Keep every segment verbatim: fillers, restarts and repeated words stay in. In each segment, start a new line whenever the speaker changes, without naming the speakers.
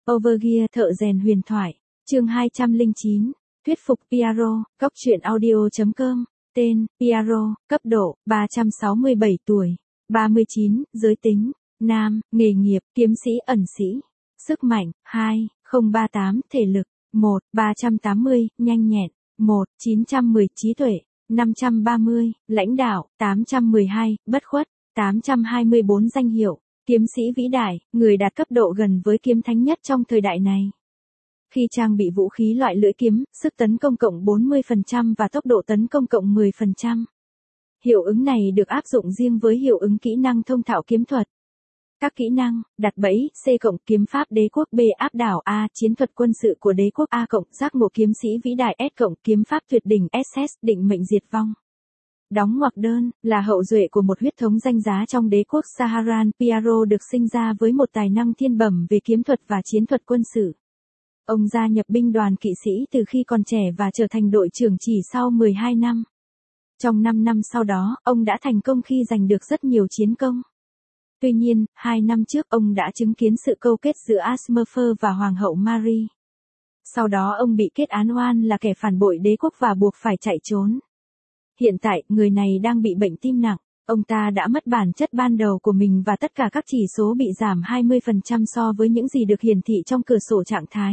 Overgear thợ rèn huyền thoại, chương hai trăm lẻ chín, thuyết phục Piero, góc truyện audio chấm com, tên, Piero, cấp độ, ba trăm sáu mươi bảy tuổi, ba mươi chín, giới tính, nam, nghề nghiệp, kiếm sĩ ẩn sĩ, sức mạnh, hai, không ba tám, thể lực, một, ba trăm tám mươi, nhanh nhẹn, một, chín trăm mười, trí tuệ, năm trăm ba mươi, lãnh đạo, tám trăm mười hai, bất khuất, tám trăm hai mươi bốn danh hiệu, kiếm sĩ vĩ đại, người đạt cấp độ gần với kiếm thánh nhất trong thời đại này. Khi trang bị vũ khí loại lưỡi kiếm, sức tấn công cộng bốn mươi phần trăm và tốc độ tấn công cộng mười phần trăm. Hiệu ứng này được áp dụng riêng với hiệu ứng kỹ năng thông thạo kiếm thuật. Các kỹ năng, đặt bẫy, C cộng, kiếm pháp đế quốc B, áp đảo A, chiến thuật quân sự của đế quốc A cộng, giác ngộ kiếm sĩ vĩ đại S cộng, kiếm pháp tuyệt đỉnh S S, định mệnh diệt vong. Đóng ngoặc đơn, là hậu duệ của một huyết thống danh giá trong đế quốc Saharan, Piero được sinh ra với một tài năng thiên bẩm về kiếm thuật và chiến thuật quân sự. Ông gia nhập binh đoàn kỵ sĩ từ khi còn trẻ và trở thành đội trưởng chỉ sau mười hai năm. Trong năm năm sau đó, ông đã thành công khi giành được rất nhiều chiến công. Tuy nhiên, hai năm trước ông đã chứng kiến sự câu kết giữa Asmerfer và Hoàng hậu Marie. Sau đó ông bị kết án oan là kẻ phản bội đế quốc và buộc phải chạy trốn. Hiện tại, người này đang bị bệnh tim nặng. Ông ta đã mất bản chất ban đầu của mình và tất cả các chỉ số bị giảm hai mươi phần trăm so với những gì được hiển thị trong cửa sổ trạng thái.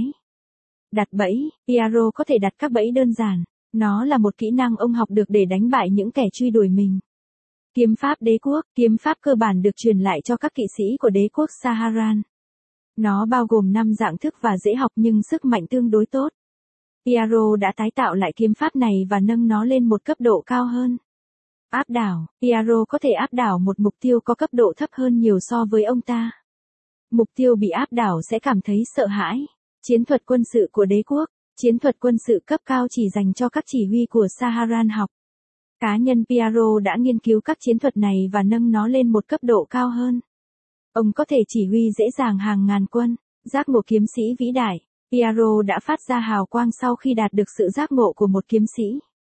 Đặt bẫy, Piero có thể đặt các bẫy đơn giản. Nó là một kỹ năng ông học được để đánh bại những kẻ truy đuổi mình. Kiếm pháp đế quốc, kiếm pháp cơ bản được truyền lại cho các kỵ sĩ của đế quốc Saharan. Nó bao gồm năm dạng thức và dễ học nhưng sức mạnh tương đối tốt. Piero đã tái tạo lại kiếm pháp này và nâng nó lên một cấp độ cao hơn. Áp đảo, Piero có thể áp đảo một mục tiêu có cấp độ thấp hơn nhiều so với ông ta. Mục tiêu bị áp đảo sẽ cảm thấy sợ hãi. Chiến thuật quân sự của đế quốc, chiến thuật quân sự cấp cao chỉ dành cho các chỉ huy của Saharan học. Cá nhân Piero đã nghiên cứu các chiến thuật này và nâng nó lên một cấp độ cao hơn. Ông có thể chỉ huy dễ dàng hàng ngàn quân, giác ngộ kiếm sĩ vĩ đại. Piero đã phát ra hào quang sau khi đạt được sự giác ngộ của một kiếm sĩ.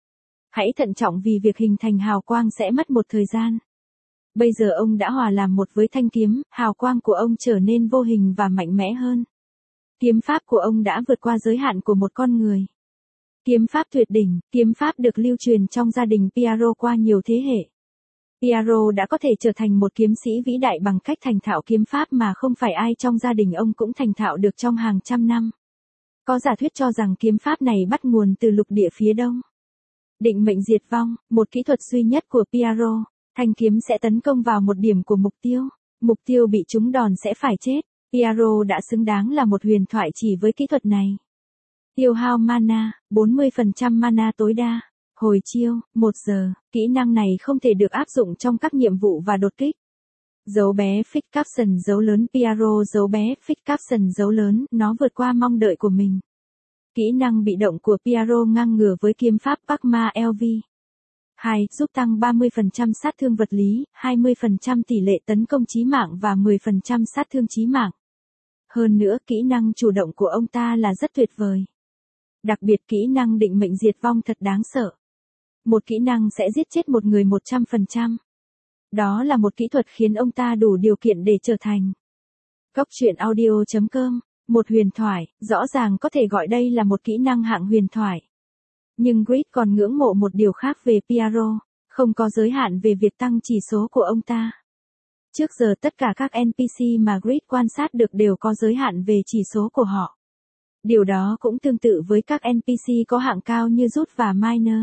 Hãy thận trọng vì việc hình thành hào quang sẽ mất một thời gian. Bây giờ ông đã hòa làm một với thanh kiếm, hào quang của ông trở nên vô hình và mạnh mẽ hơn. Kiếm pháp của ông đã vượt qua giới hạn của một con người. Kiếm pháp tuyệt đỉnh, kiếm pháp được lưu truyền trong gia đình Piero qua nhiều thế hệ. Piero đã có thể trở thành một kiếm sĩ vĩ đại bằng cách thành thạo kiếm pháp mà không phải ai trong gia đình ông cũng thành thạo được trong hàng trăm năm. Có giả thuyết cho rằng kiếm pháp này bắt nguồn từ lục địa phía đông. Định mệnh diệt vong, một kỹ thuật duy nhất của Piero, thanh kiếm sẽ tấn công vào một điểm của mục tiêu. Mục tiêu bị trúng đòn sẽ phải chết. Piero đã xứng đáng là một huyền thoại chỉ với kỹ thuật này. Tiêu hao mana, bốn mươi phần trăm mana tối đa. Hồi chiêu, một giờ, kỹ năng này không thể được áp dụng trong các nhiệm vụ và đột kích. Dấu bé Fix Caption dấu lớn Piero dấu bé Fix Caption dấu lớn, nó vượt qua mong đợi của mình. Kỹ năng bị động của Piero ngang ngửa với kiếm pháp Pacma lờ vê. hai. Giúp tăng ba mươi phần trăm sát thương vật lý, hai mươi phần trăm tỷ lệ tấn công chí mạng và mười phần trăm sát thương chí mạng. Hơn nữa, kỹ năng chủ động của ông ta là rất tuyệt vời. Đặc biệt kỹ năng định mệnh diệt vong thật đáng sợ. Một kỹ năng sẽ giết chết một người một trăm phần trăm. Đó là một kỹ thuật khiến ông ta đủ điều kiện để trở thành góc truyện audio chấm com, một huyền thoại, rõ ràng có thể gọi đây là một kỹ năng hạng huyền thoại. Nhưng Grid còn ngưỡng mộ một điều khác về Piero, không có giới hạn về việc tăng chỉ số của ông ta. Trước giờ tất cả các en pê xê mà Grid quan sát được đều có giới hạn về chỉ số của họ. Điều đó cũng tương tự với các en pê xê có hạng cao như Rút và Miner.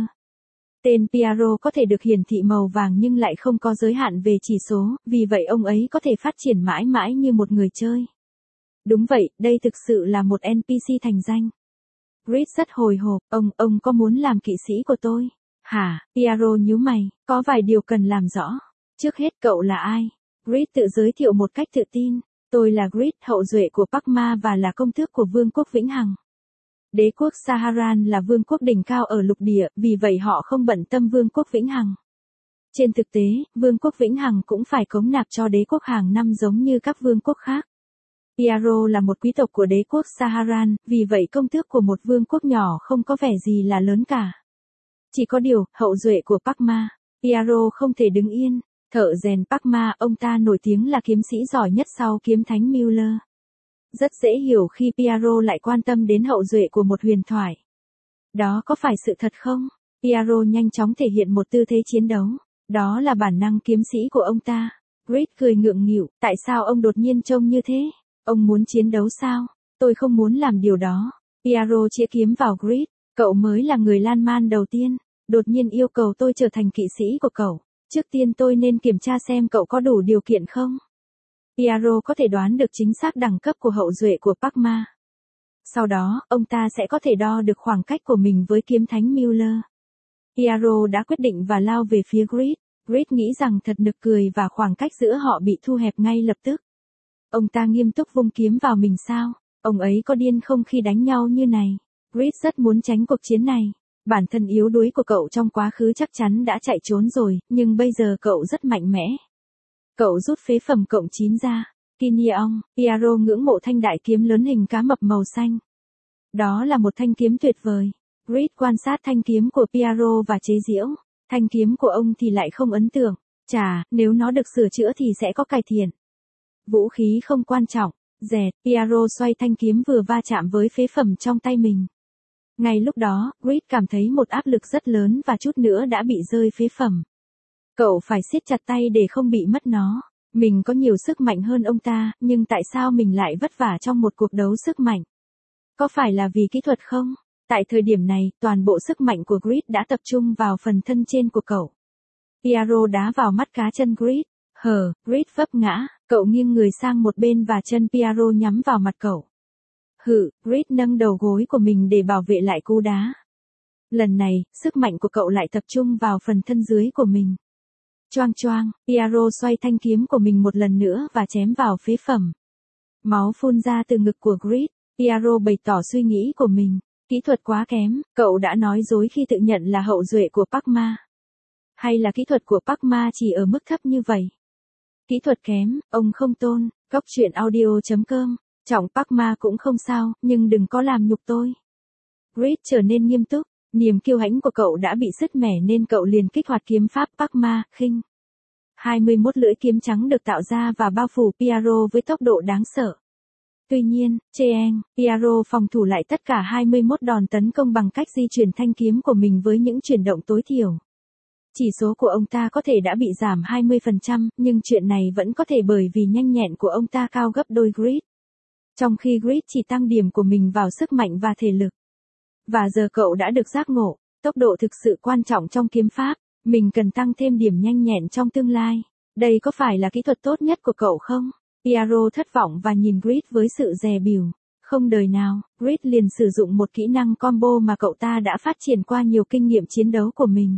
Tên Piero có thể được hiển thị màu vàng nhưng lại không có giới hạn về chỉ số, vì vậy ông ấy có thể phát triển mãi mãi như một người chơi. Đúng vậy, đây thực sự là một en pê xê thành danh. Grid rất hồi hộp, ông, ông có muốn làm kỵ sĩ của tôi? Hả, Piero nhíu mày, có vài điều cần làm rõ. Trước hết cậu là ai? Grid tự giới thiệu một cách tự tin. Tôi là Grid, hậu duệ của Pacma và là công tước của Vương quốc Vĩnh Hằng. Đế quốc Saharan là vương quốc đỉnh cao ở lục địa, vì vậy họ không bận tâm Vương quốc Vĩnh Hằng. Trên thực tế, Vương quốc Vĩnh Hằng cũng phải cống nạp cho đế quốc hàng năm giống như các vương quốc khác. Piero là một quý tộc của đế quốc Saharan, vì vậy công tước của một vương quốc nhỏ không có vẻ gì là lớn cả. Chỉ có điều, hậu duệ của Pacma, Piero không thể đứng yên. Thợ rèn Pacma, ông ta nổi tiếng là kiếm sĩ giỏi nhất sau kiếm thánh Mueller. Rất dễ hiểu khi Piero lại quan tâm đến hậu duệ của một huyền thoại. Đó có phải sự thật không? Piero nhanh chóng thể hiện một tư thế chiến đấu. Đó là bản năng kiếm sĩ của ông ta. Grid cười ngượng nghịu, tại sao ông đột nhiên trông như thế? Ông muốn chiến đấu sao? Tôi không muốn làm điều đó. Piero chĩa kiếm vào Grid. Cậu mới là người Lan Man đầu tiên. Đột nhiên yêu cầu tôi trở thành kỵ sĩ của cậu. Trước tiên tôi nên kiểm tra xem cậu có đủ điều kiện không? Piero có thể đoán được chính xác đẳng cấp của hậu duệ của Parkma. Sau đó, ông ta sẽ có thể đo được khoảng cách của mình với kiếm thánh Müller. Piero đã quyết định và lao về phía Grid. Grid nghĩ rằng thật nực cười và khoảng cách giữa họ bị thu hẹp ngay lập tức. Ông ta nghiêm túc vung kiếm vào mình sao? Ông ấy có điên không khi đánh nhau như này? Grid rất muốn tránh cuộc chiến này. Bản thân yếu đuối của cậu trong quá khứ chắc chắn đã chạy trốn rồi, nhưng bây giờ cậu rất mạnh mẽ. Cậu rút phế phẩm cộng chín ra. Kinyeong, Piero ngưỡng mộ thanh đại kiếm lớn hình cá mập màu xanh. Đó là một thanh kiếm tuyệt vời. Grid quan sát thanh kiếm của Piero và chế giễu. Thanh kiếm của ông thì lại không ấn tượng. Chà, nếu nó được sửa chữa thì sẽ có cải thiện. Vũ khí không quan trọng. Dẹt, Piero xoay thanh kiếm vừa va chạm với phế phẩm trong tay mình. Ngay lúc đó, Grid cảm thấy một áp lực rất lớn và chút nữa đã bị rơi phế phẩm. Cậu phải siết chặt tay để không bị mất nó. Mình có nhiều sức mạnh hơn ông ta, nhưng tại sao mình lại vất vả trong một cuộc đấu sức mạnh? Có phải là vì kỹ thuật không? Tại thời điểm này, toàn bộ sức mạnh của Grid đã tập trung vào phần thân trên của cậu. Piero đá vào mắt cá chân Grid. Hờ, Grid vấp ngã, cậu nghiêng người sang một bên và chân Piero nhắm vào mặt cậu. Hự, Grid nâng đầu gối của mình để bảo vệ lại cú đá. Lần này, sức mạnh của cậu lại tập trung vào phần thân dưới của mình. Choang choang, Piero xoay thanh kiếm của mình một lần nữa và chém vào phế phẩm. Máu phun ra từ ngực của Grid. Piero bày tỏ suy nghĩ của mình. Kỹ thuật quá kém, cậu đã nói dối khi tự nhận là hậu duệ của Parkma. Hay là kỹ thuật của Parkma chỉ ở mức thấp như vậy? Kỹ thuật kém, ông không tôn. Góc truyện audio chấm com. Trọng Parkma cũng không sao, nhưng đừng có làm nhục tôi. Grid trở nên nghiêm túc. Niềm kiêu hãnh của cậu đã bị sứt mẻ nên cậu liền kích hoạt kiếm pháp Parkma, khinh. hai mươi mốt lưỡi kiếm trắng được tạo ra và bao phủ Piero với tốc độ đáng sợ. Tuy nhiên, Cheng, Piero phòng thủ lại tất cả hai mươi mốt đòn tấn công bằng cách di chuyển thanh kiếm của mình với những chuyển động tối thiểu. Chỉ số của ông ta có thể đã bị giảm hai mươi phần trăm, nhưng chuyện này vẫn có thể bởi vì nhanh nhẹn của ông ta cao gấp đôi Grid. Trong khi Grid chỉ tăng điểm của mình vào sức mạnh và thể lực. Và giờ cậu đã được giác ngộ, tốc độ thực sự quan trọng trong kiếm pháp, mình cần tăng thêm điểm nhanh nhẹn trong tương lai. Đây có phải là kỹ thuật tốt nhất của cậu không? Piero thất vọng và nhìn Grid với sự dè bỉu. Không đời nào, Grid liền sử dụng một kỹ năng combo mà cậu ta đã phát triển qua nhiều kinh nghiệm chiến đấu của mình.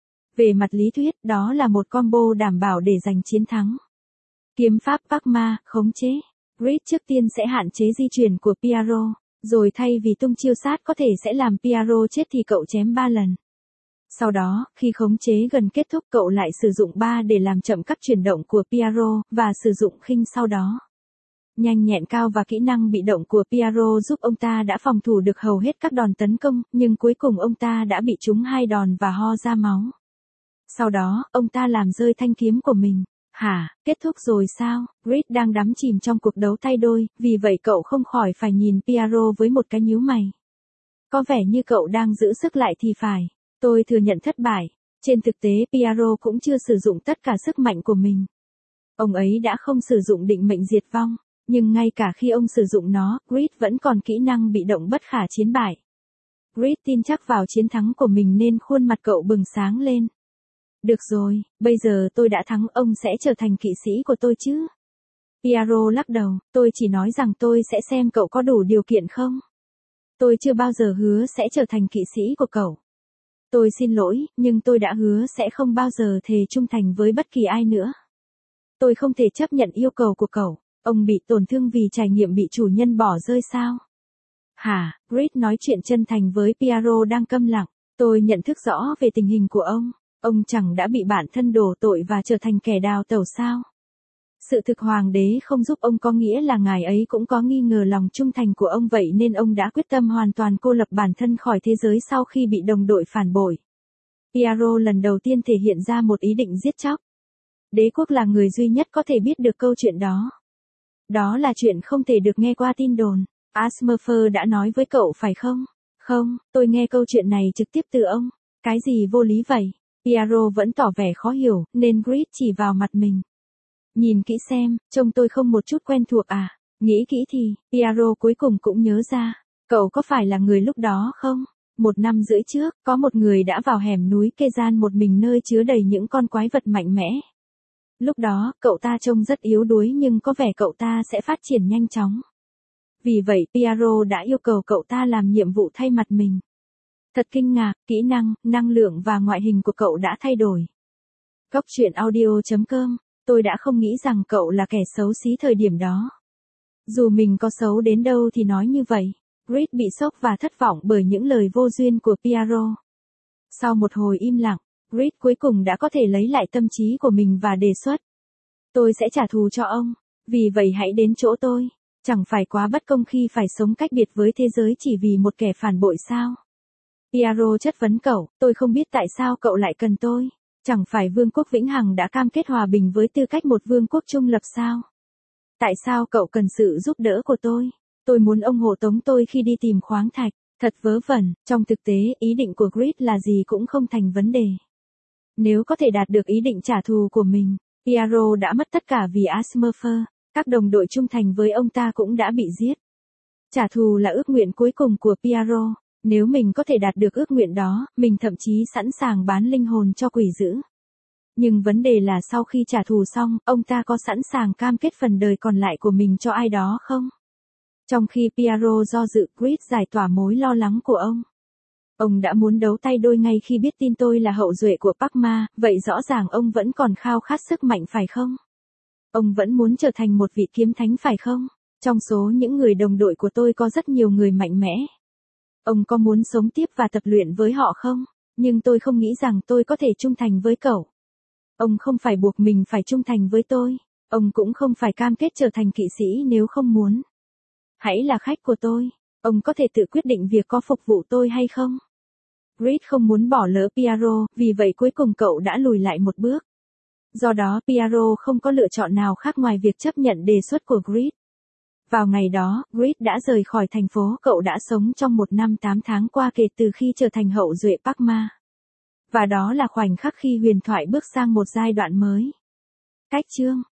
Về mặt lý thuyết, đó là một combo đảm bảo để giành chiến thắng. Kiếm pháp Parkma, khống chế. Grid trước tiên sẽ hạn chế di chuyển của Piero. Rồi thay vì tung chiêu sát có thể sẽ làm Piero chết thì cậu chém ba lần. Sau đó, khi khống chế gần kết thúc cậu lại sử dụng ba để làm chậm các chuyển động của Piero, và sử dụng khinh sau đó. Nhanh nhẹn cao và kỹ năng bị động của Piero giúp ông ta đã phòng thủ được hầu hết các đòn tấn công, nhưng cuối cùng ông ta đã bị trúng hai đòn và ho ra máu. Sau đó, ông ta làm rơi thanh kiếm của mình. Hả, kết thúc rồi sao? Grid đang đắm chìm trong cuộc đấu tay đôi, vì vậy cậu không khỏi phải nhìn Piero với một cái nhíu mày. Có vẻ như cậu đang giữ sức lại thì phải. Tôi thừa nhận thất bại. Trên thực tế Piero cũng chưa sử dụng tất cả sức mạnh của mình. Ông ấy đã không sử dụng định mệnh diệt vong, nhưng ngay cả khi ông sử dụng nó, Grid vẫn còn kỹ năng bị động bất khả chiến bại. Grid tin chắc vào chiến thắng của mình nên khuôn mặt cậu bừng sáng lên. Được rồi, bây giờ tôi đã thắng, ông sẽ trở thành kỵ sĩ của tôi chứ? Piero lắc đầu, tôi chỉ nói rằng tôi sẽ xem cậu có đủ điều kiện không. Tôi chưa bao giờ hứa sẽ trở thành kỵ sĩ của cậu. Tôi xin lỗi, nhưng tôi đã hứa sẽ không bao giờ thề trung thành với bất kỳ ai nữa. Tôi không thể chấp nhận yêu cầu của cậu. Ông bị tổn thương vì trải nghiệm bị chủ nhân bỏ rơi sao? Hả, Grid nói chuyện chân thành với Piero đang câm lặng. Tôi nhận thức rõ về tình hình của ông. Ông chẳng đã bị bản thân đổ tội và trở thành kẻ đào tẩu sao? Sự thực hoàng đế không giúp ông có nghĩa là ngài ấy cũng có nghi ngờ lòng trung thành của ông, vậy nên ông đã quyết tâm hoàn toàn cô lập bản thân khỏi thế giới sau khi bị đồng đội phản bội. Piero lần đầu tiên thể hiện ra một ý định giết chóc. Đế quốc là người duy nhất có thể biết được câu chuyện đó. Đó là chuyện không thể được nghe qua tin đồn. Asmurfer đã nói với cậu phải không? Không, tôi nghe câu chuyện này trực tiếp từ ông. Cái gì vô lý vậy? Piero vẫn tỏ vẻ khó hiểu, nên Grit chỉ vào mặt mình. Nhìn kỹ xem, trông tôi không một chút quen thuộc à? Nghĩ kỹ thì, Piero cuối cùng cũng nhớ ra. Cậu có phải là người lúc đó không? Một năm rưỡi trước, có một người đã vào hẻm núi kê gian một mình nơi chứa đầy những con quái vật mạnh mẽ. Lúc đó, cậu ta trông rất yếu đuối nhưng có vẻ cậu ta sẽ phát triển nhanh chóng. Vì vậy, Piero đã yêu cầu cậu ta làm nhiệm vụ thay mặt mình. Thật kinh ngạc, kỹ năng, năng lượng và ngoại hình của cậu đã thay đổi. Góc truyện audio chấm com, tôi đã không nghĩ rằng cậu là kẻ xấu xí thời điểm đó. Dù mình có xấu đến đâu thì nói như vậy. Grit bị sốc và thất vọng bởi những lời vô duyên của Piero. Sau một hồi im lặng, Grit cuối cùng đã có thể lấy lại tâm trí của mình và đề xuất. Tôi sẽ trả thù cho ông, vì vậy hãy đến chỗ tôi. Chẳng phải quá bất công khi phải sống cách biệt với thế giới chỉ vì một kẻ phản bội sao? Piero chất vấn cậu, tôi không biết tại sao cậu lại cần tôi. Chẳng phải Vương quốc Vĩnh Hằng đã cam kết hòa bình với tư cách một vương quốc trung lập sao? Tại sao cậu cần sự giúp đỡ của tôi? Tôi muốn ông hộ tống tôi khi đi tìm khoáng thạch. Thật vớ vẩn, trong thực tế, ý định của Grit là gì cũng không thành vấn đề. Nếu có thể đạt được ý định trả thù của mình, Piero đã mất tất cả vì Asmurfer. Các đồng đội trung thành với ông ta cũng đã bị giết. Trả thù là ước nguyện cuối cùng của Piero. Nếu mình có thể đạt được ước nguyện đó, mình thậm chí sẵn sàng bán linh hồn cho quỷ dữ. Nhưng vấn đề là sau khi trả thù xong, ông ta có sẵn sàng cam kết phần đời còn lại của mình cho ai đó không? Trong khi Piero do dự, Grit giải tỏa mối lo lắng của ông. Ông đã muốn đấu tay đôi ngay khi biết tin tôi là hậu duệ của Parkma, vậy rõ ràng ông vẫn còn khao khát sức mạnh phải không? Ông vẫn muốn trở thành một vị kiếm thánh phải không? Trong số những người đồng đội của tôi có rất nhiều người mạnh mẽ. Ông có muốn sống tiếp và tập luyện với họ không? Nhưng tôi không nghĩ rằng tôi có thể trung thành với cậu. Ông không phải buộc mình phải trung thành với tôi. Ông cũng không phải cam kết trở thành kỵ sĩ nếu không muốn. Hãy là khách của tôi. Ông có thể tự quyết định việc có phục vụ tôi hay không? Grit không muốn bỏ lỡ Piero, vì vậy cuối cùng cậu đã lùi lại một bước. Do đó Piero không có lựa chọn nào khác ngoài việc chấp nhận đề xuất của Grit. Vào ngày đó, Grit đã rời khỏi thành phố cậu đã sống trong một năm tám tháng qua kể từ khi trở thành hậu duệ Parkma. Và đó là khoảnh khắc khi huyền thoại bước sang một giai đoạn mới. Cách chương